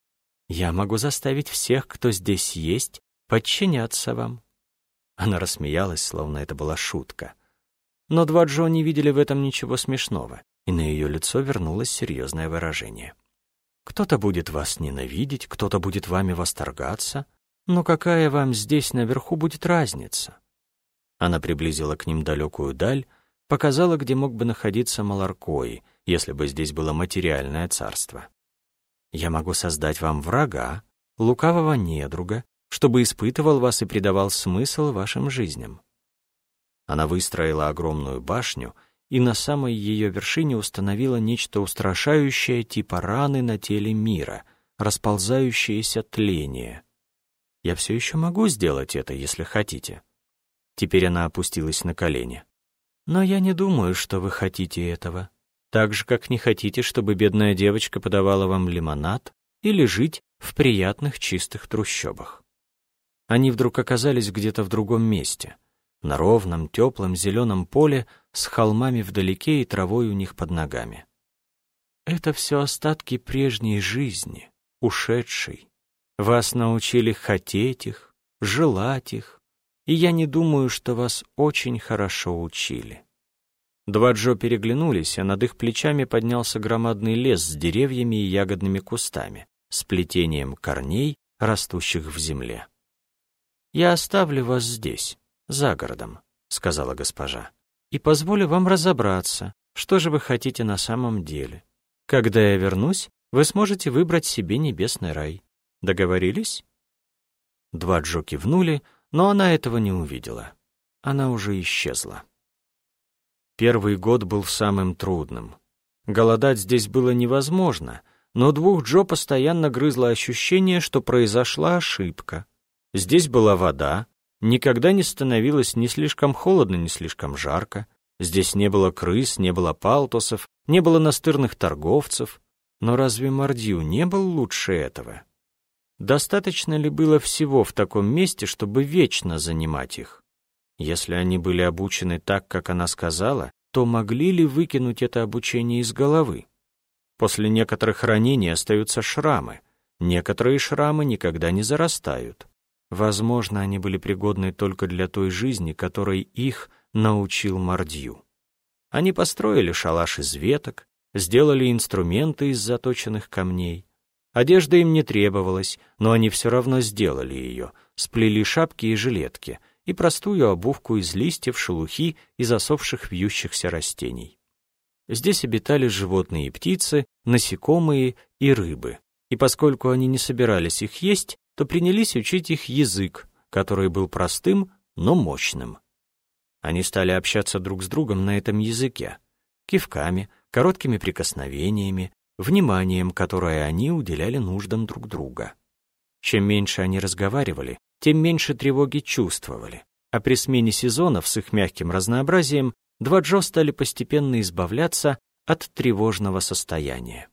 «Я могу заставить всех, кто здесь есть, подчиняться вам». Она рассмеялась, словно это была шутка. Но два Джо не видели в этом ничего смешного, и на ее лицо вернулось серьезное выражение. «Кто-то будет вас ненавидеть, кто-то будет вами восторгаться, но какая вам здесь наверху будет разница?» Она приблизила к ним далекую даль, показала, где мог бы находиться Маларкои, если бы здесь было материальное царство. «Я могу создать вам врага, лукавого недруга, чтобы испытывал вас и придавал смысл вашим жизням». Она выстроила огромную башню и на самой ее вершине установила нечто устрашающее типа раны на теле мира, расползающееся тление. «Я все еще могу сделать это, если хотите». Теперь она опустилась на колени. «Но я не думаю, что вы хотите этого. Так же, как не хотите, чтобы бедная девочка подавала вам лимонад или жить в приятных чистых трущобах». Они вдруг оказались где-то в другом месте, на ровном, теплом, зеленом поле с холмами вдалеке и травой у них под ногами. «Это все остатки прежней жизни, ушедшей. Вас научили хотеть их, желать их, и я не думаю, что вас очень хорошо учили». Два Джо переглянулись, а над их плечами поднялся громадный лес с деревьями и ягодными кустами, с плетением корней, растущих в земле. «Я оставлю вас здесь, за городом», — сказала госпожа, «и позволю вам разобраться, что же вы хотите на самом деле. Когда я вернусь, вы сможете выбрать себе небесный рай. Договорились?» Два Джо кивнули, но она этого не увидела. Она уже исчезла. Первый год был самым трудным. Голодать здесь было невозможно, но двух Джо постоянно грызло ощущение, что произошла ошибка. Здесь была вода, никогда не становилось ни слишком холодно, ни слишком жарко. Здесь не было крыс, не было палтусов, не было настырных торговцев. Но разве Мордью не был лучше этого? Достаточно ли было всего в таком месте, чтобы вечно занимать их? Если они были обучены так, как она сказала, то могли ли выкинуть это обучение из головы? После некоторых ранений остаются шрамы. Некоторые шрамы никогда не зарастают. Возможно, они были пригодны только для той жизни, которой их научил Мордью. Они построили шалаш из веток, сделали инструменты из заточенных камней. Одежда им не требовалась, но они все равно сделали ее, сплели шапки и жилетки и простую обувку из листьев, шелухи и засохших вьющихся растений. Здесь обитали животные и птицы, насекомые и рыбы, и поскольку они не собирались их есть, то принялись учить их язык, который был простым, но мощным. Они стали общаться друг с другом на этом языке, кивками, короткими прикосновениями, вниманием, которое они уделяли нуждам друг друга. Чем меньше они разговаривали, тем меньше тревоги чувствовали, а при смене сезонов с их мягким разнообразием два Джо стали постепенно избавляться от тревожного состояния.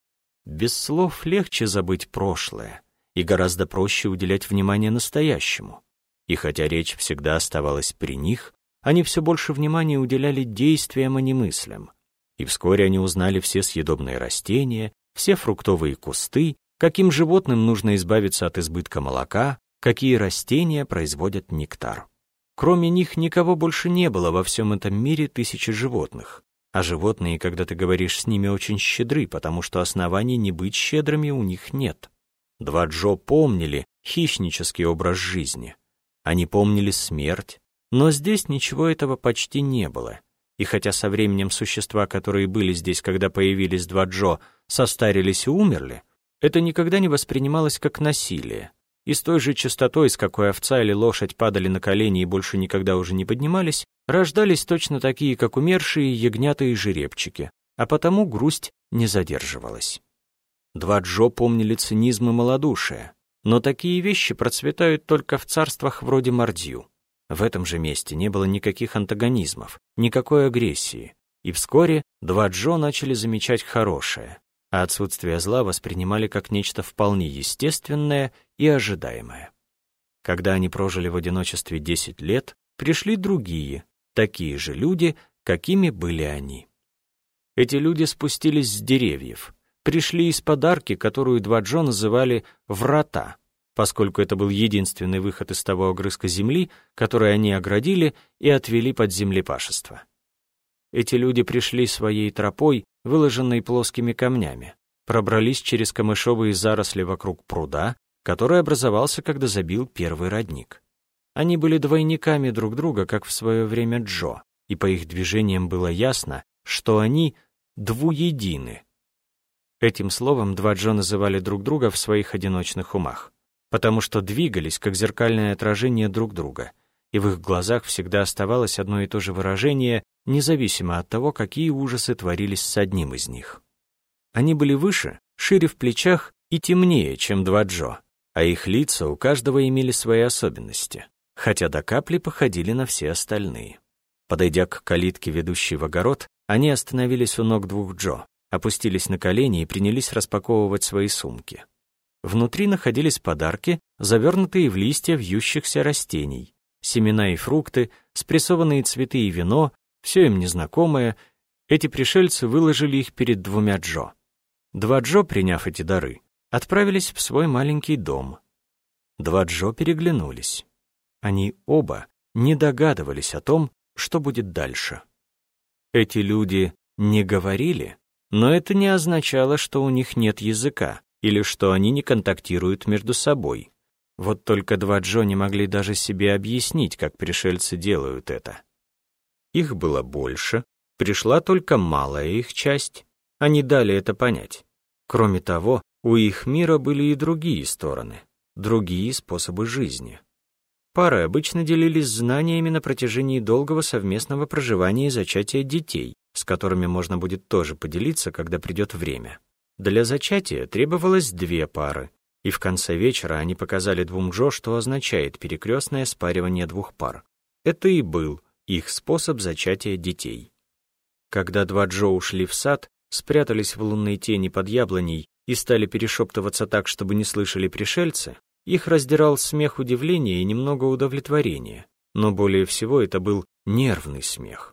Без слов легче забыть прошлое, и гораздо проще уделять внимание настоящему. И хотя речь всегда оставалась при них, они все больше внимания уделяли действиям, а не мыслям. И вскоре они узнали все съедобные растения, все фруктовые кусты, каким животным нужно избавиться от избытка молока, какие растения производят нектар. Кроме них никого больше не было во всем этом мире тысячи животных. А животные, когда ты говоришь с ними, очень щедры, потому что оснований не быть щедрыми у них нет. Два Джо помнили хищнический образ жизни. Они помнили смерть, но здесь ничего этого почти не было. И хотя со временем существа, которые были здесь, когда появились два Джо, состарились и умерли, это никогда не воспринималось как насилие. И с той же частотой, с какой овца или лошадь падали на колени и больше никогда уже не поднимались, рождались точно такие, как умершие ягнята и жеребчики, а потому грусть не задерживалась. Два Джо помнили цинизм и малодушие, но такие вещи процветают только в царствах вроде Мордью. В этом же месте не было никаких антагонизмов, никакой агрессии, и вскоре два Джо начали замечать хорошее, а отсутствие зла воспринимали как нечто вполне естественное и ожидаемое. Когда они прожили в одиночестве 10 лет, пришли другие, такие же люди, какими были они. Эти люди спустились с деревьев, пришли из подарки, которую два Джо называли «врата», поскольку это был единственный выход из того огрызка земли, который они оградили и отвели под землепашество. Эти люди пришли своей тропой, выложенной плоскими камнями, пробрались через камышовые заросли вокруг пруда, который образовался, когда забил первый родник. Они были двойниками друг друга, как в свое время Джо, и по их движениям было ясно, что они двуедины. Этим словом два Джо называли друг друга в своих одиночных умах, потому что двигались, как зеркальное отражение друг друга, и в их глазах всегда оставалось одно и то же выражение, независимо от того, какие ужасы творились с одним из них. Они были выше, шире в плечах и темнее, чем два Джо, а их лица у каждого имели свои особенности, хотя до капли походили на все остальные. Подойдя к калитке, ведущей в огород, они остановились у ног двух Джо, опустились на колени и принялись распаковывать свои сумки. Внутри находились подарки, завернутые в листья вьющихся растений, семена и фрукты, спрессованные цветы и вино, все им незнакомое. Эти пришельцы выложили их перед двумя Джо. Два Джо, приняв эти дары, отправились в свой маленький дом. Два Джо переглянулись. Они оба не догадывались о том, что будет дальше. Эти люди не говорили, но это не означало, что у них нет языка или что они не контактируют между собой. Вот только два Джо не могли даже себе объяснить, как пришельцы делают это. Их было больше, пришла только малая их часть, они дали это понять. Кроме того, у их мира были и другие стороны, другие способы жизни. Пары обычно делились знаниями на протяжении долгого совместного проживания и зачатия детей, с которыми можно будет тоже поделиться, когда придет время. Для зачатия требовалось 2 пары, и в конце вечера они показали двум Джо, что означает перекрестное спаривание 2 пар. Это и был их способ зачатия детей. Когда два Джо ушли в сад, спрятались в лунной тени под яблоней и стали перешептываться так, чтобы не слышали пришельцы, их раздирал смех удивления и немного удовлетворения, но более всего это был нервный смех.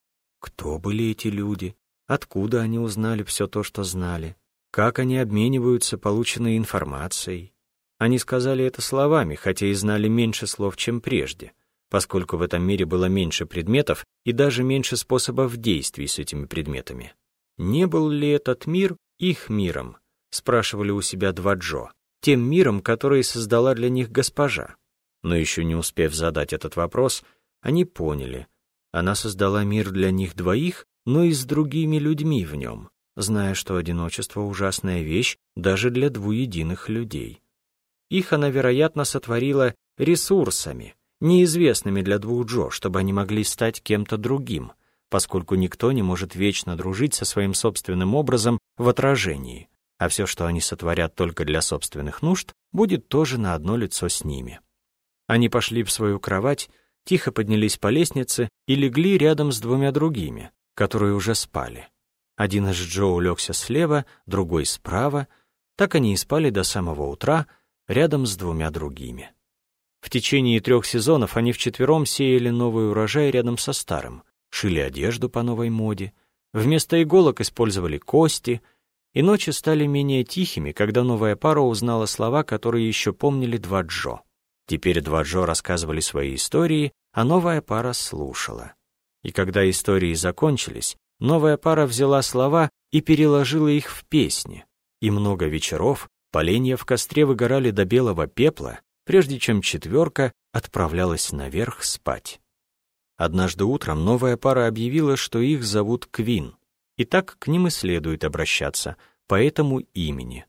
Кто были эти люди? Откуда они узнали все то, что знали? Как они обмениваются полученной информацией? Они сказали это словами, хотя и знали меньше слов, чем прежде, поскольку в этом мире было меньше предметов и даже меньше способов действий с этими предметами. Не был ли этот мир их миром, спрашивали у себя два Джо, тем миром, который создала для них госпожа. Но еще не успев задать этот вопрос, они поняли, она создала мир для них двоих, но и с другими людьми в нем, зная, что одиночество — ужасная вещь даже для двуединых людей. Их она, вероятно, сотворила ресурсами, неизвестными для двух Джо, чтобы они могли стать кем-то другим, поскольку никто не может вечно дружить со своим собственным образом в отражении, а все, что они сотворят только для собственных нужд, будет тоже на одно лицо с ними. Они пошли в свою кровать, тихо поднялись по лестнице и легли рядом с двумя другими, которые уже спали. Один из Джо улегся слева, другой справа. Так они и спали до самого утра, рядом с двумя другими. В течение 3 сезонов они вчетвером сеяли новый урожай рядом со старым, шили одежду по новой моде, вместо иголок использовали кости, и ночи стали менее тихими, когда новая пара узнала слова, которые еще помнили два Джо. Теперь два Джо рассказывали свои истории, а новая пара слушала. И когда истории закончились, новая пара взяла слова и переложила их в песни, и много вечеров поленья в костре выгорали до белого пепла, прежде чем четверка отправлялась наверх спать. Однажды утром новая пара объявила, что их зовут Квин, и так к ним и следует обращаться, по этому имени.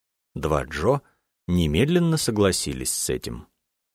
Два Джо немедленно согласились с этим.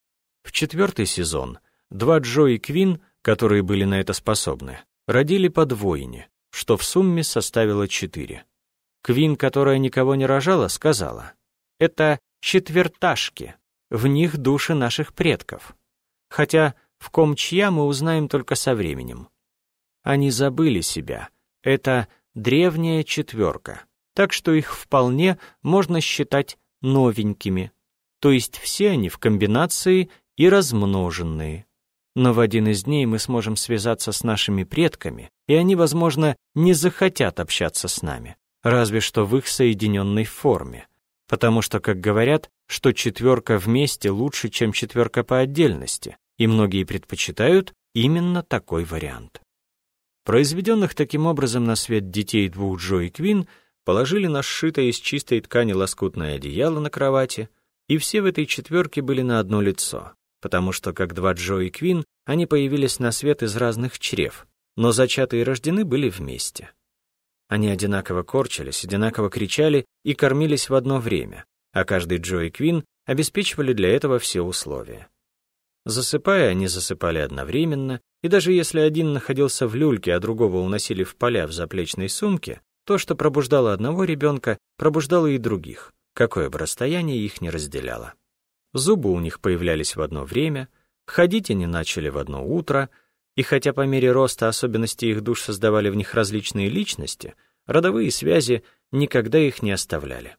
В 4-й сезон два Джо и Квин, которые были на это способны, родили по двойне, что в сумме составило 4. Квин, которая никого не рожала, сказала: «Это четверташки, в них души наших предков. Хотя в ком чья мы узнаем только со временем. Они забыли себя, это древняя четверка, так что их вполне можно считать новенькими, то есть все они в комбинации и размноженные. Но в один из дней мы сможем связаться с нашими предками, и они, возможно, не захотят общаться с нами, разве что в их соединенной форме, потому что, как говорят, что четверка вместе лучше, чем четверка по отдельности, и многие предпочитают именно такой вариант. Произведенных таким образом на свет детей двух Джо и Квин положили на сшитое из чистой ткани лоскутное одеяло на кровати, и все в этой четверке были на одно лицо, потому что, как два Джо и Квин, они появились на свет из разных чрев, но зачаты и рождены были вместе. Они одинаково корчились, одинаково кричали и кормились в одно время, а каждый Джо и Квин обеспечивали для этого все условия. Засыпая, они засыпали одновременно, и даже если один находился в люльке, а другого уносили в поля в заплечной сумке, то, что пробуждало одного ребенка, пробуждало и других, какое бы расстояние их не разделяло. Зубы у них появлялись в одно время, ходить они начали в одно утро, и хотя по мере роста особенности их душ создавали в них различные личности, родовые связи никогда их не оставляли.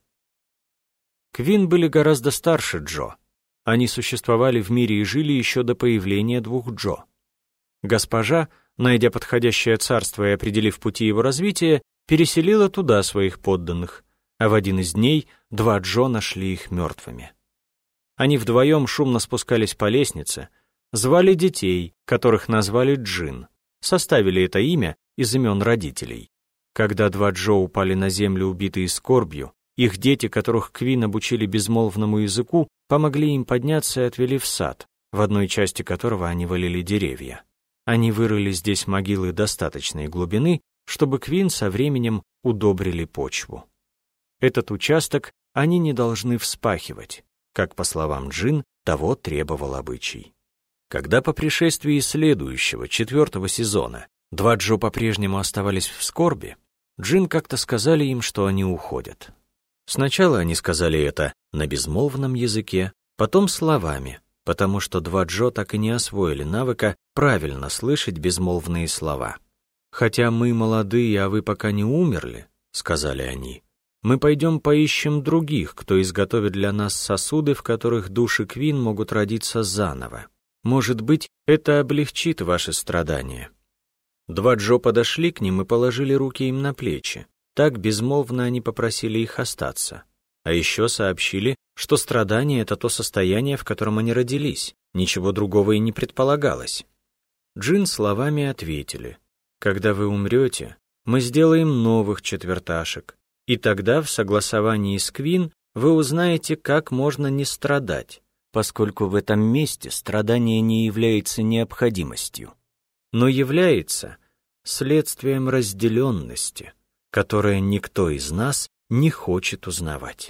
Квин были гораздо старше Джо. Они существовали в мире и жили еще до появления двух Джо. Госпожа, найдя подходящее царство и определив пути его развития, переселила туда своих подданных, а в один из дней два Джо нашли их мертвыми. Они вдвоем шумно спускались по лестнице, звали детей, которых назвали Джин, составили это имя из имен родителей. Когда два Джо упали на землю, убитые скорбью, их дети, которых Квин обучили безмолвному языку, помогли им подняться и отвели в сад, в одной части которого они валили деревья. Они вырыли здесь могилы достаточной глубины, чтобы Квин со временем удобрили почву. Этот участок они не должны вспахивать, как, по словам Джин, того требовал обычай. Когда по пришествии следующего, 4-го сезона, два Джо по-прежнему оставались в скорби, Джин как-то сказали им, что они уходят. Сначала они сказали это на безмолвном языке, потом словами, потому что два Джо так и не освоили навыка правильно слышать безмолвные слова. «Хотя мы молодые, а вы пока не умерли», — сказали они, «мы пойдем поищем других, кто изготовит для нас сосуды, в которых души Квин могут родиться заново. Может быть, это облегчит ваши страдания». Два Джо подошли к ним и положили руки им на плечи. Так безмолвно они попросили их остаться. А еще сообщили, что страдание — это то состояние, в котором они родились, ничего другого и не предполагалось. Джин словами ответили: «Когда вы умрете, мы сделаем новых четверташек, И тогда в согласовании с Квин вы узнаете, как можно не страдать, поскольку в этом месте страдание не является необходимостью, но является следствием разделенности, которое никто из нас не хочет узнавать.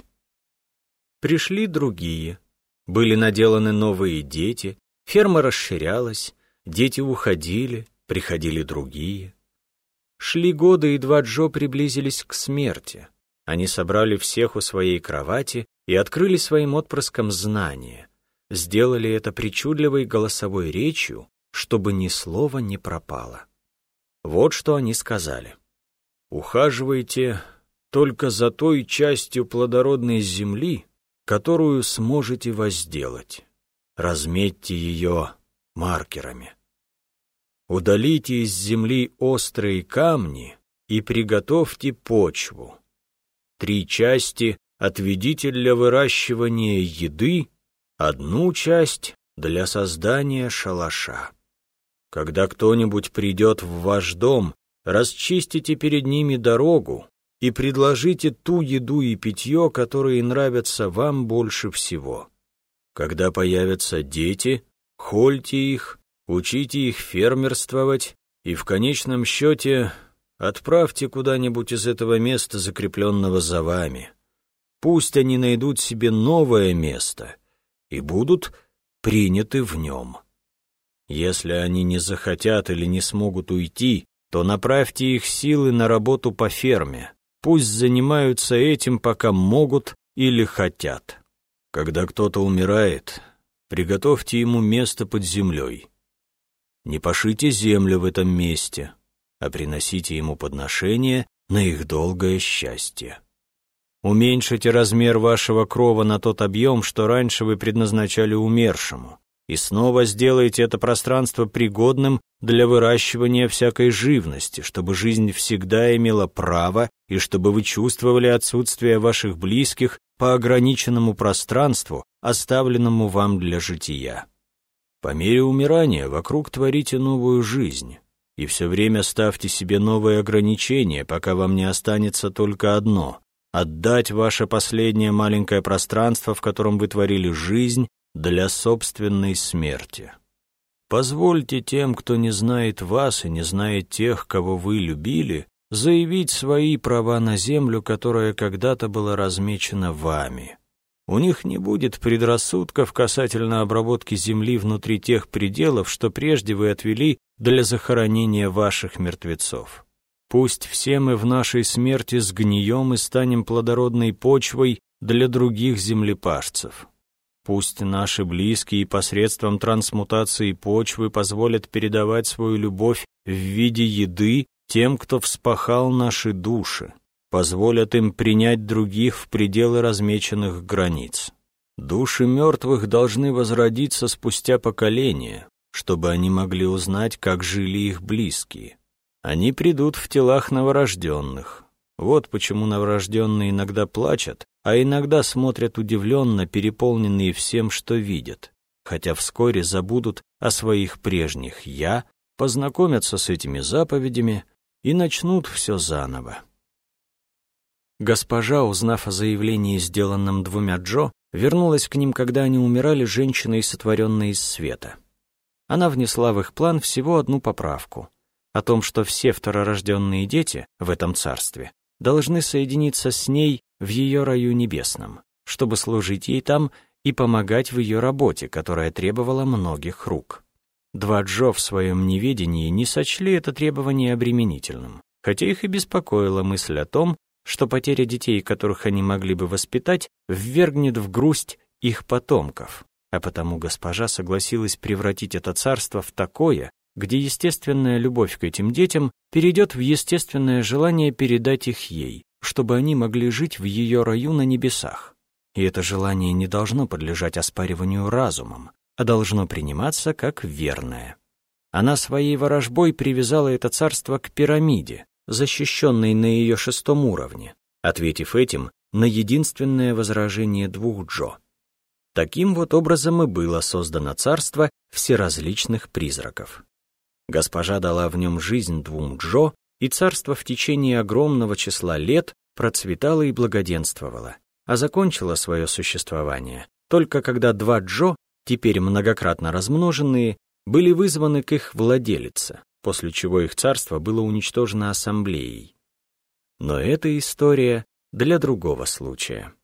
Пришли другие, были наделаны новые дети, ферма расширялась, дети уходили, приходили другие. Шли годы, и два Джо приблизились к смерти. Они собрали всех у своей кровати и открыли своим отпрыскам знания. Сделали это причудливой голосовой речью, чтобы ни слова не пропало. Вот что они сказали. «Ухаживайте только за той частью плодородной земли, которую сможете возделать. Разметьте ее маркерами. Удалите из земли острые камни и приготовьте почву. 3 части отведите для выращивания еды, 1 часть для создания шалаша. Когда кто-нибудь придет в ваш дом, расчистите перед ними дорогу и предложите ту еду и питье, которые нравятся вам больше всего. Когда появятся дети, хольте их, учите их фермерствовать и в конечном счете отправьте куда-нибудь из этого места, закрепленного за вами. Пусть они найдут себе новое место и будут приняты в нем. Если они не захотят или не смогут уйти, то направьте их силы на работу по ферме. Пусть занимаются этим, пока могут или хотят. Когда кто-то умирает, приготовьте ему место под землей. Не пашите землю в этом месте, а приносите ему подношения на их долгое счастье. Уменьшите размер вашего крова на тот объем, что раньше вы предназначали умершему, и снова сделайте это пространство пригодным для выращивания всякой живности, чтобы жизнь всегда имела право и чтобы вы чувствовали отсутствие ваших близких по ограниченному пространству, оставленному вам для жития. По мере умирания вокруг творите новую жизнь, и все время ставьте себе новые ограничения, пока вам не останется только одно — отдать ваше последнее маленькое пространство, в котором вы творили жизнь, для собственной смерти. Позвольте тем, кто не знает вас и не знает тех, кого вы любили, заявить свои права на землю, которая когда-то была размечена вами. У них не будет предрассудков касательно обработки земли внутри тех пределов, что прежде вы отвели для захоронения ваших мертвецов. Пусть все мы в нашей смерти сгнием и станем плодородной почвой для других землепашцев. Пусть наши близкие посредством трансмутации почвы позволят передавать свою любовь в виде еды тем, кто вспахал наши души, позволят им принять других в пределы размеченных границ. Души мертвых должны возродиться спустя поколения, чтобы они могли узнать, как жили их близкие. Они придут в телах новорожденных. Вот почему новорожденные иногда плачут, а иногда смотрят удивленно, переполненные всем, что видят, хотя вскоре забудут о своих прежних «я», познакомятся с этими заповедями и начнут все заново. Госпожа, узнав о заявлении, сделанном 2 Джо, вернулась к ним, когда они умирали, женщиной, сотворенной из света. Она внесла в их план всего одну поправку о том, что все второрожденные дети в этом царстве должны соединиться с ней в ее раю небесном, чтобы служить ей там и помогать в ее работе, которая требовала многих рук. 2 Джо в своем неведении не сочли это требование обременительным, хотя их и беспокоила мысль о том, что потеря детей, которых они могли бы воспитать, ввергнет в грусть их потомков, а потому госпожа согласилась превратить это царство в такое, где естественная любовь к этим детям перейдет в естественное желание передать их ей, чтобы они могли жить в ее раю на небесах. И это желание не должно подлежать оспариванию разумом, а должно приниматься как верное. Она своей ворожбой привязала это царство к пирамиде, защищенной на ее 6-м уровне, ответив этим на единственное возражение 2 Джо. Таким вот образом и было создано царство всеразличных призраков. Госпожа дала в нем жизнь 2 Джо, и царство в течение огромного числа лет процветала и благоденствовала, а закончила свое существование только когда два Джо, теперь многократно размноженные, были вызваны к их владелице, после чего их царство было уничтожено ассамблеей. Но эта история для другого случая.